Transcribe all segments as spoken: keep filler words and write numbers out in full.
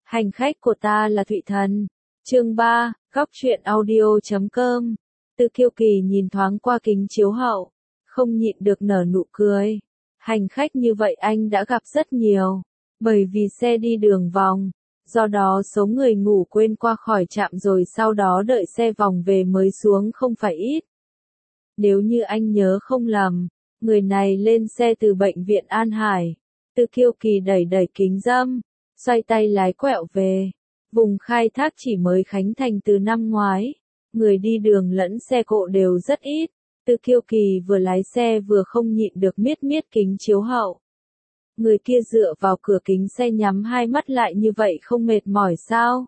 Hành khách của ta là Thụy Thần. Chương ba, góc truyện audio chấm com. Từ Kiêu Kỳ nhìn thoáng qua kính chiếu hậu, không nhịn được nở nụ cười. Hành khách như vậy anh đã gặp rất nhiều, bởi vì xe đi đường vòng, do đó số người ngủ quên qua khỏi trạm rồi sau đó đợi xe vòng về mới xuống không phải ít. Nếu như anh nhớ không lầm, người này lên xe từ bệnh viện An Hải. Từ Kiêu Kỳ đẩy đẩy kính râm, xoay tay lái quẹo về. Vùng khai thác chỉ mới khánh thành từ năm ngoái, người đi đường lẫn xe cộ đều rất ít. Từ Kiêu Kỳ vừa lái xe vừa không nhịn được miết miết kính chiếu hậu. Người kia dựa vào cửa kính xe nhắm hai mắt lại như vậy không mệt mỏi sao?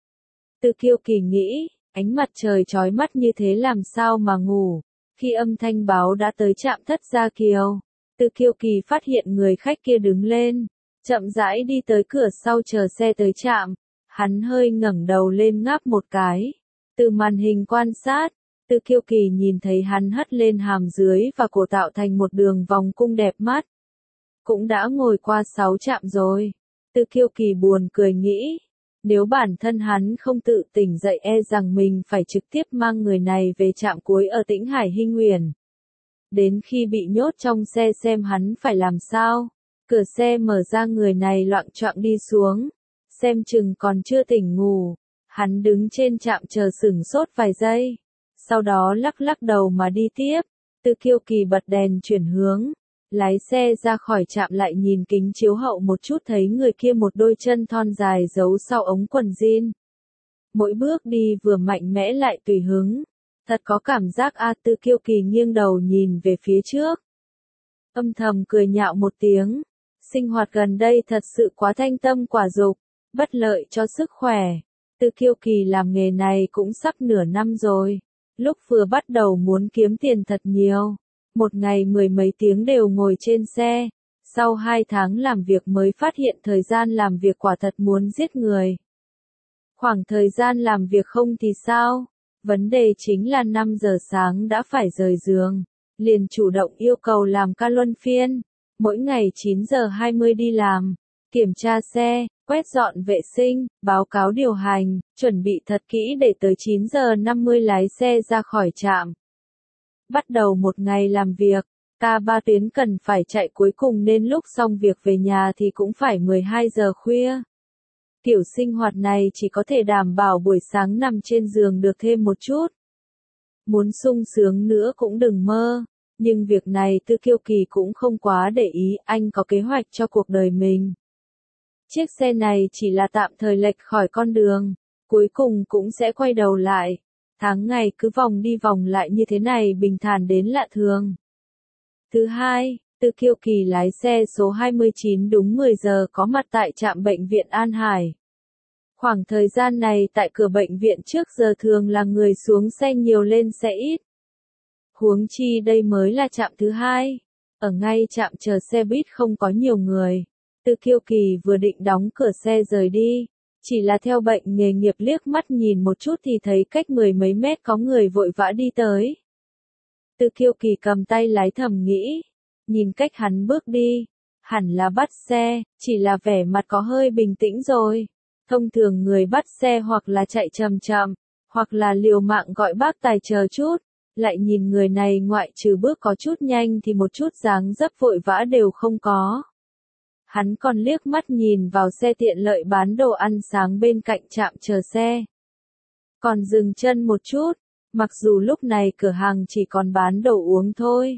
Từ Kiêu Kỳ nghĩ, ánh mặt trời chói mắt như thế làm sao mà ngủ. Khi âm thanh báo đã tới trạm Thất Gia Kiều, Từ Kiêu Kỳ phát hiện người khách kia đứng lên, chậm rãi đi tới cửa sau chờ xe tới trạm. Hắn hơi ngẩng đầu lên ngáp một cái. Từ màn hình quan sát, Từ Kiêu Kỳ nhìn thấy hắn hất lên hàm dưới và cổ tạo thành một đường vòng cung đẹp mắt. Cũng đã ngồi qua sáu trạm rồi. Từ Kiêu Kỳ buồn cười nghĩ, nếu bản thân hắn không tự tỉnh dậy e rằng mình phải trực tiếp mang người này về trạm cuối ở Tĩnh Hải Hinh Uyển. Đến khi bị nhốt trong xe xem hắn phải làm sao. Cửa xe mở ra, người này loạng choạng đi xuống. Xem chừng còn chưa tỉnh ngủ. Hắn đứng trên trạm chờ sửng sốt vài giây. Sau đó lắc lắc đầu mà đi tiếp. Từ Kiêu Kỳ bật đèn chuyển hướng. Lái xe ra khỏi trạm lại nhìn kính chiếu hậu một chút thấy người kia một đôi chân thon dài giấu sau ống quần jean. Mỗi bước đi vừa mạnh mẽ lại tùy hứng. Thật có cảm giác a. Từ Kiêu Kỳ nghiêng đầu nhìn về phía trước. Âm thầm cười nhạo một tiếng. Sinh hoạt gần đây thật sự quá thanh tâm quả dục, bất lợi cho sức khỏe. Từ Kiêu Kỳ làm nghề này cũng sắp nửa năm rồi. Lúc vừa bắt đầu muốn kiếm tiền thật nhiều. Một ngày mười mấy tiếng đều ngồi trên xe. Sau hai tháng làm việc mới phát hiện thời gian làm việc quả thật muốn giết người. Khoảng thời gian làm việc không thì sao? Vấn đề chính là năm giờ sáng đã phải rời giường. Liền chủ động yêu cầu làm ca luân phiên. Mỗi ngày chín giờ hai mươi đi làm. Kiểm tra xe, quét dọn vệ sinh, báo cáo điều hành, chuẩn bị thật kỹ để tới chín giờ năm mươi lái xe ra khỏi trạm. Bắt đầu một ngày làm việc, ca ba tuyến cần phải chạy cuối cùng nên lúc xong việc về nhà thì cũng phải mười hai giờ khuya. Kiểu sinh hoạt này chỉ có thể đảm bảo buổi sáng nằm trên giường được thêm một chút. Muốn sung sướng nữa cũng đừng mơ. Nhưng việc này Từ Kiêu Kỳ cũng không quá để ý, anh có kế hoạch cho cuộc đời mình. Chiếc xe này chỉ là tạm thời lệch khỏi con đường, cuối cùng cũng sẽ quay đầu lại. Tháng ngày cứ vòng đi vòng lại như thế này bình thản đến lạ thường. Thứ hai, Từ Kiêu Kỳ lái xe số hai mươi chín đúng mười giờ có mặt tại trạm bệnh viện An Hải. Khoảng thời gian này tại cửa bệnh viện trước giờ thường là người xuống xe nhiều lên xe ít. Huống chi đây mới là trạm thứ hai. Ở ngay trạm chờ xe buýt không có nhiều người. Từ Kiêu Kỳ vừa định đóng cửa xe rời đi. Chỉ là theo bệnh nghề nghiệp liếc mắt nhìn một chút thì thấy cách mười mấy mét có người vội vã đi tới. Từ Kiêu Kỳ cầm tay lái thầm nghĩ. Nhìn cách hắn bước đi. Hẳn là bắt xe, chỉ là vẻ mặt có hơi bình tĩnh rồi. Thông thường người bắt xe hoặc là chạy chậm chậm, hoặc là liều mạng gọi bác tài chờ chút. Lại nhìn người này ngoại trừ bước có chút nhanh thì một chút dáng dấp vội vã đều không có. Hắn còn liếc mắt nhìn vào xe tiện lợi bán đồ ăn sáng bên cạnh trạm chờ xe. Còn dừng chân một chút, mặc dù lúc này cửa hàng chỉ còn bán đồ uống thôi.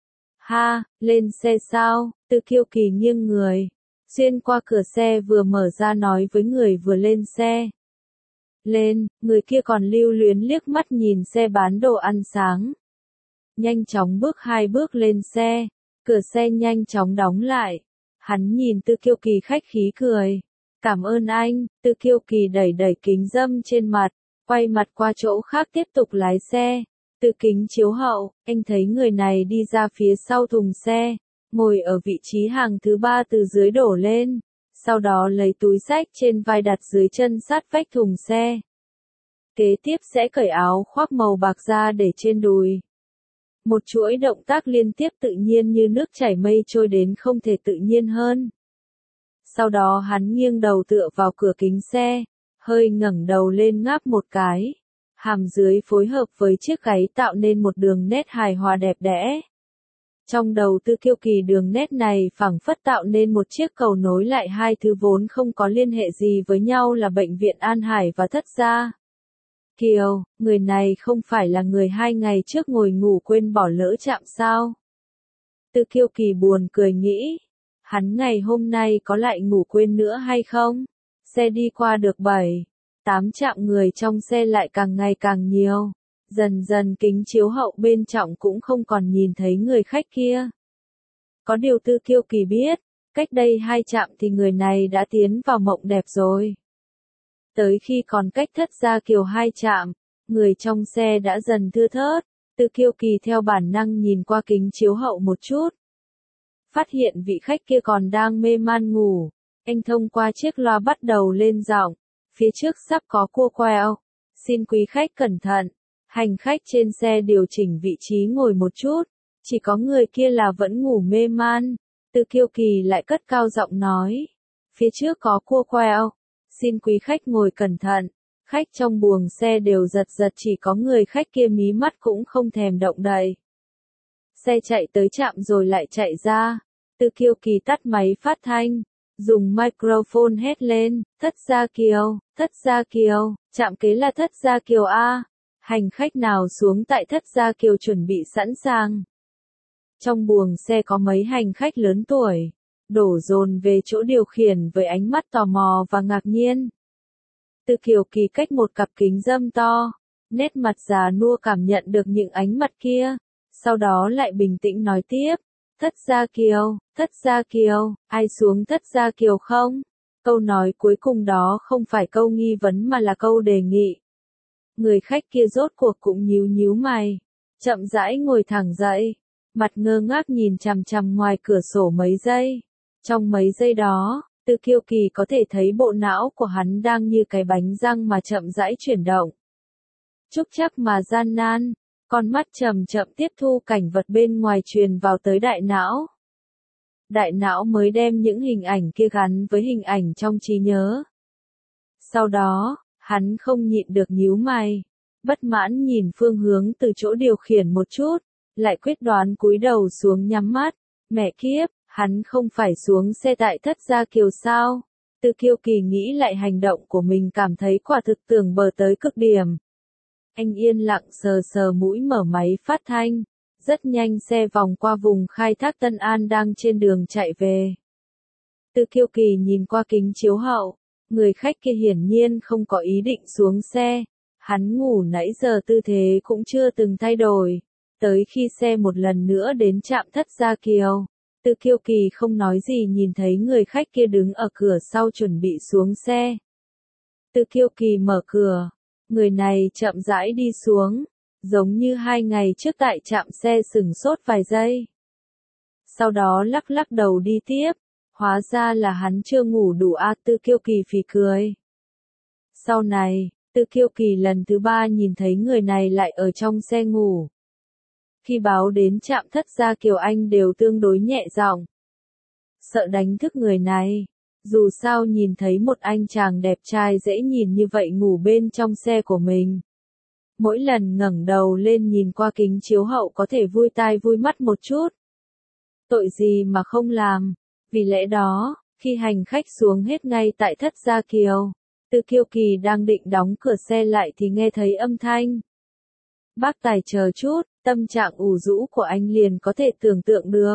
Ha, lên xe sao? Từ Kiêu Kỳ nghiêng người, xuyên qua cửa xe vừa mở ra nói với người vừa lên xe. Lên, người kia còn lưu luyến liếc mắt nhìn xe bán đồ ăn sáng. Nhanh chóng bước hai bước lên xe, cửa xe nhanh chóng đóng lại. Hắn nhìn Từ Kiêu Kỳ khách khí cười. Cảm ơn anh. Từ Kiêu Kỳ đẩy đẩy kính râm trên mặt, quay mặt qua chỗ khác tiếp tục lái xe. Từ kính chiếu hậu, anh thấy người này đi ra phía sau thùng xe, ngồi ở vị trí hàng thứ ba từ dưới đổ lên. Sau đó lấy túi xách trên vai đặt dưới chân sát vách thùng xe. Kế tiếp sẽ cởi áo khoác màu bạc ra để trên đùi. Một chuỗi động tác liên tiếp tự nhiên như nước chảy mây trôi đến không thể tự nhiên hơn. Sau đó hắn nghiêng đầu tựa vào cửa kính xe, hơi ngẩng đầu lên ngáp một cái. Hàm dưới phối hợp với chiếc gáy tạo nên một đường nét hài hòa đẹp đẽ. Trong đầu Tư Kiêu Kỳ đường nét này phảng phất tạo nên một chiếc cầu nối lại hai thứ vốn không có liên hệ gì với nhau là bệnh viện An Hải và Thất Gia. Kiều, người này không phải là người hai ngày trước ngồi ngủ quên bỏ lỡ trạm sao? Tư Kiêu Kỳ buồn cười nghĩ, hắn ngày hôm nay có lại ngủ quên nữa hay không? Xe đi qua được bảy, tám trạm người trong xe lại càng ngày càng nhiều. Dần dần kính chiếu hậu bên trong cũng không còn nhìn thấy người khách kia. Có điều Tư Kiêu Kỳ biết, cách đây hai trạm thì người này đã tiến vào mộng đẹp rồi. Tới khi còn cách Thất Gia Kiều hai trạm, người trong xe đã dần thưa thớt. Tư Kiêu Kỳ theo bản năng nhìn qua kính chiếu hậu một chút. Phát hiện vị khách kia còn đang mê man ngủ. Anh thông qua chiếc loa bắt đầu lên giọng. Phía trước sắp có cua quẹo. Xin quý khách cẩn thận. Hành khách trên xe điều chỉnh vị trí ngồi một chút. Chỉ có người kia là vẫn ngủ mê man. Tư Kiêu Kỳ lại cất cao giọng nói. Phía trước có cua quẹo. Xin quý khách ngồi cẩn thận. Khách trong buồng xe đều giật giật, chỉ có người khách kia mí mắt cũng không thèm động đậy. Xe chạy tới trạm rồi lại chạy ra. Tư Kiêu Kỳ tắt máy phát thanh, dùng microphone hét lên, Thất Gia Kiều, Thất Gia Kiều, trạm kế là Thất Gia Kiều A. Hành khách nào xuống tại Thất Gia Kiều chuẩn bị sẵn sàng. Trong buồng xe có mấy hành khách lớn tuổi, đổ dồn về chỗ điều khiển với ánh mắt tò mò và ngạc nhiên. Tư Kiều Kỳ cách một cặp kính râm to, nét mặt già nua cảm nhận được những ánh mắt kia, sau đó lại bình tĩnh nói tiếp, Thất Gia Kiều, Thất Gia Kiều, ai xuống Thất Gia Kiều không? Câu nói cuối cùng đó không phải câu nghi vấn mà là câu đề nghị. Người khách kia rốt cuộc cũng nhíu nhíu mày, chậm rãi ngồi thẳng dậy, mặt ngơ ngác nhìn chằm chằm ngoài cửa sổ mấy giây. Trong mấy giây đó, Tư Kiêu Kỳ có thể thấy bộ não của hắn đang như cái bánh răng mà chậm rãi chuyển động. Trúc chắc mà gian nan, con mắt chậm chậm tiếp thu cảnh vật bên ngoài truyền vào tới đại não. Đại não mới đem những hình ảnh kia gắn với hình ảnh trong trí nhớ. Sau đó, hắn không nhịn được nhíu mày, bất mãn nhìn phương hướng từ chỗ điều khiển một chút, lại quyết đoán cúi đầu xuống nhắm mắt. Mẹ kiếp, hắn không phải xuống xe tại Thất Gia Kiều sao? Tư Kiêu Kỳ nghĩ lại hành động của mình cảm thấy quả thực tưởng bờ tới cực điểm. Anh yên lặng sờ sờ mũi mở máy phát thanh. Rất nhanh xe vòng qua vùng khai thác Tân An đang trên đường chạy về. Tư Kiêu Kỳ nhìn qua kính chiếu hậu. Người khách kia hiển nhiên không có ý định xuống xe. Hắn ngủ nãy giờ tư thế cũng chưa từng thay đổi. Tới khi xe một lần nữa đến trạm Thất Gia Kiều. Tư Kiêu Kỳ không nói gì nhìn thấy người khách kia đứng ở cửa sau chuẩn bị xuống xe. Tư Kiêu Kỳ mở cửa. Người này chậm rãi đi xuống. Giống như hai ngày trước tại trạm xe sửng sốt vài giây. Sau đó lắc lắc đầu đi tiếp. Hóa ra là hắn chưa ngủ đủ a. Tư Kiêu Kỳ phì cười. Sau này, Tư Kiêu Kỳ lần thứ ba nhìn thấy người này lại ở trong xe ngủ. Khi báo đến trạm Thất Gia Kiều anh đều tương đối nhẹ giọng. Sợ đánh thức người này. Dù sao nhìn thấy một anh chàng đẹp trai dễ nhìn như vậy ngủ bên trong xe của mình. Mỗi lần ngẩng đầu lên nhìn qua kính chiếu hậu có thể vui tai vui mắt một chút. Tội gì mà không làm. Vì lẽ đó, khi hành khách xuống hết ngay tại Thất Gia Kiều, Tư Kiêu Kỳ đang định đóng cửa xe lại thì nghe thấy âm thanh. Bác tài chờ chút, tâm trạng ủ rũ của anh liền có thể tưởng tượng được.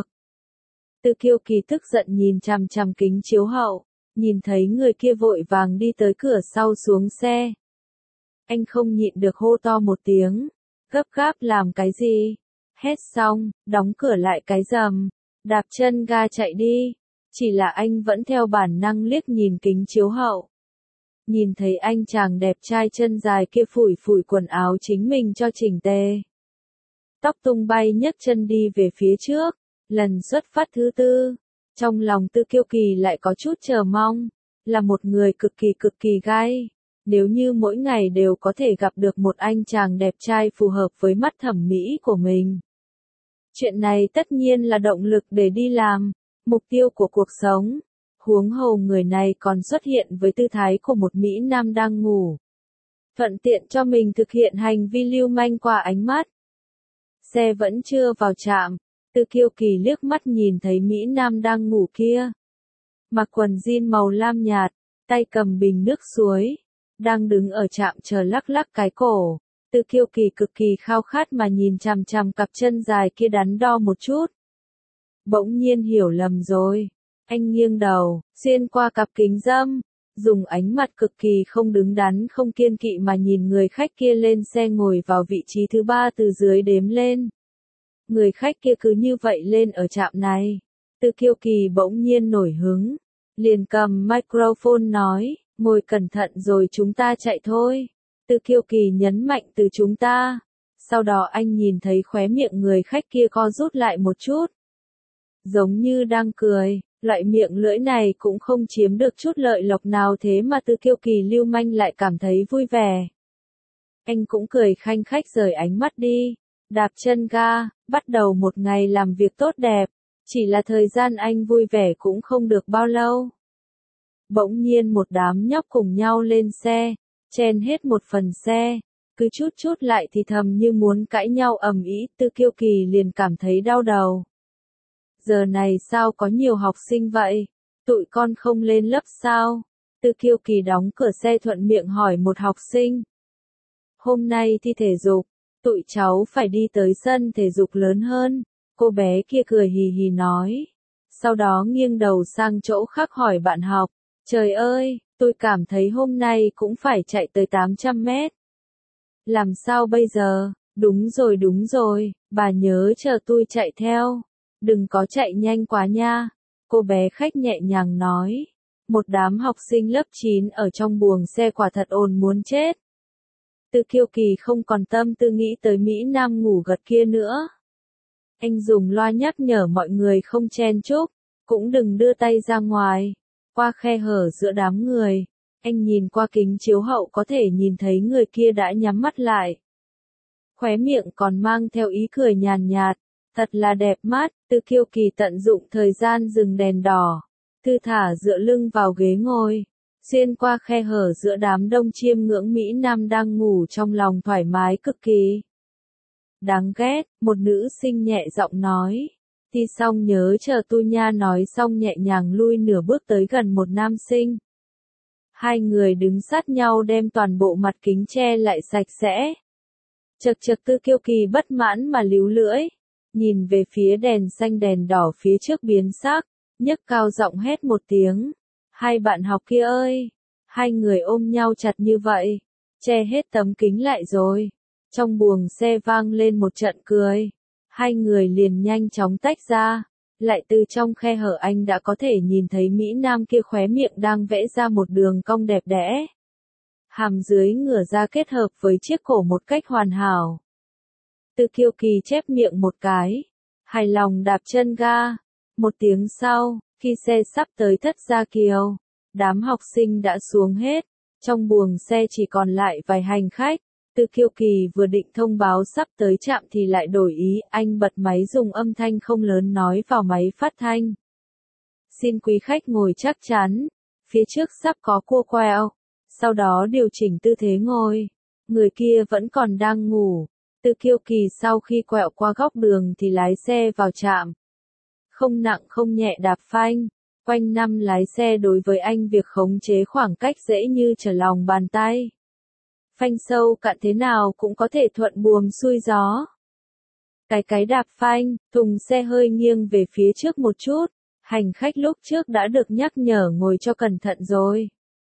Tư Kiêu Kỳ tức giận nhìn chằm chằm kính chiếu hậu, nhìn thấy người kia vội vàng đi tới cửa sau xuống xe. Anh không nhịn được hô to một tiếng, gấp gáp làm cái gì? Hét xong, đóng cửa lại cái rầm, đạp chân ga chạy đi. Chỉ là anh vẫn theo bản năng liếc nhìn kính chiếu hậu. Nhìn thấy anh chàng đẹp trai chân dài kia phủi phủi quần áo chính mình cho chỉnh tề. Tóc tung bay nhấc chân đi về phía trước, lần xuất phát thứ tư. Trong lòng Tư Kiêu Kỳ lại có chút chờ mong, là một người cực kỳ cực kỳ gai. Nếu như mỗi ngày đều có thể gặp được một anh chàng đẹp trai phù hợp với mắt thẩm mỹ của mình. Chuyện này tất nhiên là động lực để đi làm, mục tiêu của cuộc sống. Huống hồ người này còn xuất hiện với tư thái của một Mỹ Nam đang ngủ. Thuận tiện cho mình thực hiện hành vi lưu manh qua ánh mắt. Xe vẫn chưa vào trạm, Từ Kiêu Kỳ liếc mắt nhìn thấy Mỹ Nam đang ngủ kia. Mặc quần jean màu lam nhạt, tay cầm bình nước suối, đang đứng ở trạm chờ lắc lắc cái cổ. Từ Kiêu Kỳ cực kỳ khao khát mà nhìn chằm chằm cặp chân dài kia đắn đo một chút. Bỗng nhiên hiểu lầm rồi. Anh nghiêng đầu, xuyên qua cặp kính râm, dùng ánh mặt cực kỳ không đứng đắn không kiêng kỵ mà nhìn người khách kia lên xe ngồi vào vị trí thứ ba từ dưới đếm lên. Người khách kia cứ như vậy lên ở trạm này. Từ Kiêu Kỳ bỗng nhiên nổi hứng, liền cầm microphone nói, ngồi cẩn thận rồi chúng ta chạy thôi. Từ Kiêu Kỳ nhấn mạnh từ chúng ta. Sau đó anh nhìn thấy khóe miệng người khách kia co rút lại một chút. Giống như đang cười, loại miệng lưỡi này cũng không chiếm được chút lợi lộc nào thế mà Từ Kiêu Kỳ lưu manh lại cảm thấy vui vẻ. Anh cũng cười khanh khách rời ánh mắt đi, đạp chân ga, bắt đầu một ngày làm việc tốt đẹp, chỉ là thời gian anh vui vẻ cũng không được bao lâu. Bỗng nhiên một đám nhóc cùng nhau lên xe, chen hết một phần xe, cứ chút chút lại thì thầm như muốn cãi nhau ầm ĩ, Từ Kiêu Kỳ liền cảm thấy đau đầu. Giờ này sao có nhiều học sinh vậy? Tụi con không lên lớp sao? Từ Kiêu Kỳ đóng cửa xe thuận miệng hỏi một học sinh. Hôm nay thi thể dục, tụi cháu phải đi tới sân thể dục lớn hơn. Cô bé kia cười hì hì nói. Sau đó nghiêng đầu sang chỗ khác hỏi bạn học. Trời ơi, tôi cảm thấy hôm nay cũng phải chạy tới tám trăm mét. Làm sao bây giờ? Đúng rồi đúng rồi, bà nhớ chờ tôi chạy theo. Đừng có chạy nhanh quá nha. Cô bé khách nhẹ nhàng nói. Một đám học sinh lớp chín ở trong buồng xe quả thật ồn muốn chết. Từ Kiêu Kỳ không còn tâm tư nghĩ tới Mỹ Nam ngủ gật kia nữa. Anh dùng loa nhắc nhở mọi người không chen chúc, cũng đừng đưa tay ra ngoài. Qua khe hở giữa đám người, anh nhìn qua kính chiếu hậu có thể nhìn thấy người kia đã nhắm mắt lại. Khóe miệng còn mang theo ý cười nhàn nhạt, thật là đẹp mắt. Từ Kiêu Kỳ tận dụng thời gian dừng đèn đỏ, thư thả dựa lưng vào ghế ngồi, xuyên qua khe hở giữa đám đông chiêm ngưỡng Mỹ Nam đang ngủ trong lòng thoải mái cực kỳ. Đáng ghét, một nữ sinh nhẹ giọng nói. Thi xong nhớ chờ tôi nha, nói xong nhẹ nhàng lui nửa bước tới gần một nam sinh. Hai người đứng sát nhau đem toàn bộ mặt kính che lại sạch sẽ. Chật chật, Từ Kiêu Kỳ bất mãn mà líu lưỡi, nhìn về phía đèn xanh đèn đỏ phía trước biến sắc, nhấc cao giọng hét một tiếng. Hai bạn học kia ơi! Hai người ôm nhau chặt như vậy, che hết tấm kính lại rồi. Trong buồng xe vang lên một trận cười. Hai người liền nhanh chóng tách ra. Lại từ trong khe hở anh đã có thể nhìn thấy Mỹ Nam kia khóe miệng đang vẽ ra một đường cong đẹp đẽ. Hàm dưới ngửa ra kết hợp với chiếc cổ một cách hoàn hảo. Từ Kiêu Kỳ chép miệng một cái, hài lòng đạp chân ga. Một tiếng sau, khi xe sắp tới Thất Gia Kiều, đám học sinh đã xuống hết, trong buồng xe chỉ còn lại vài hành khách. Từ Kiêu Kỳ vừa định thông báo sắp tới trạm thì lại đổi ý, anh bật máy dùng âm thanh không lớn nói vào máy phát thanh. Xin quý khách ngồi chắc chắn, phía trước sắp có cua quẹo, sau đó điều chỉnh tư thế ngồi. Người kia vẫn còn đang ngủ. Từ Kiêu Kỳ sau khi quẹo qua góc đường thì lái xe vào trạm. Không nặng không nhẹ đạp phanh, quanh năm lái xe đối với anh việc khống chế khoảng cách dễ như trở lòng bàn tay. Phanh sâu cạn thế nào cũng có thể thuận buồm xuôi gió. Cái cái đạp phanh, thùng xe hơi nghiêng về phía trước một chút, hành khách lúc trước đã được nhắc nhở ngồi cho cẩn thận rồi.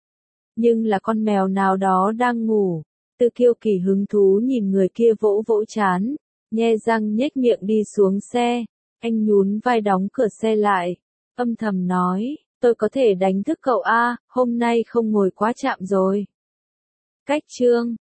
Nhưng là con mèo nào đó đang ngủ. Từ Kiêu Kỳ hứng thú nhìn người kia vỗ vỗ chán, nhe răng nhếch miệng đi xuống xe. Anh nhún vai đóng cửa xe lại, âm thầm nói, tôi có thể đánh thức cậu a, hôm nay không ngồi quá chạm rồi. Cách chương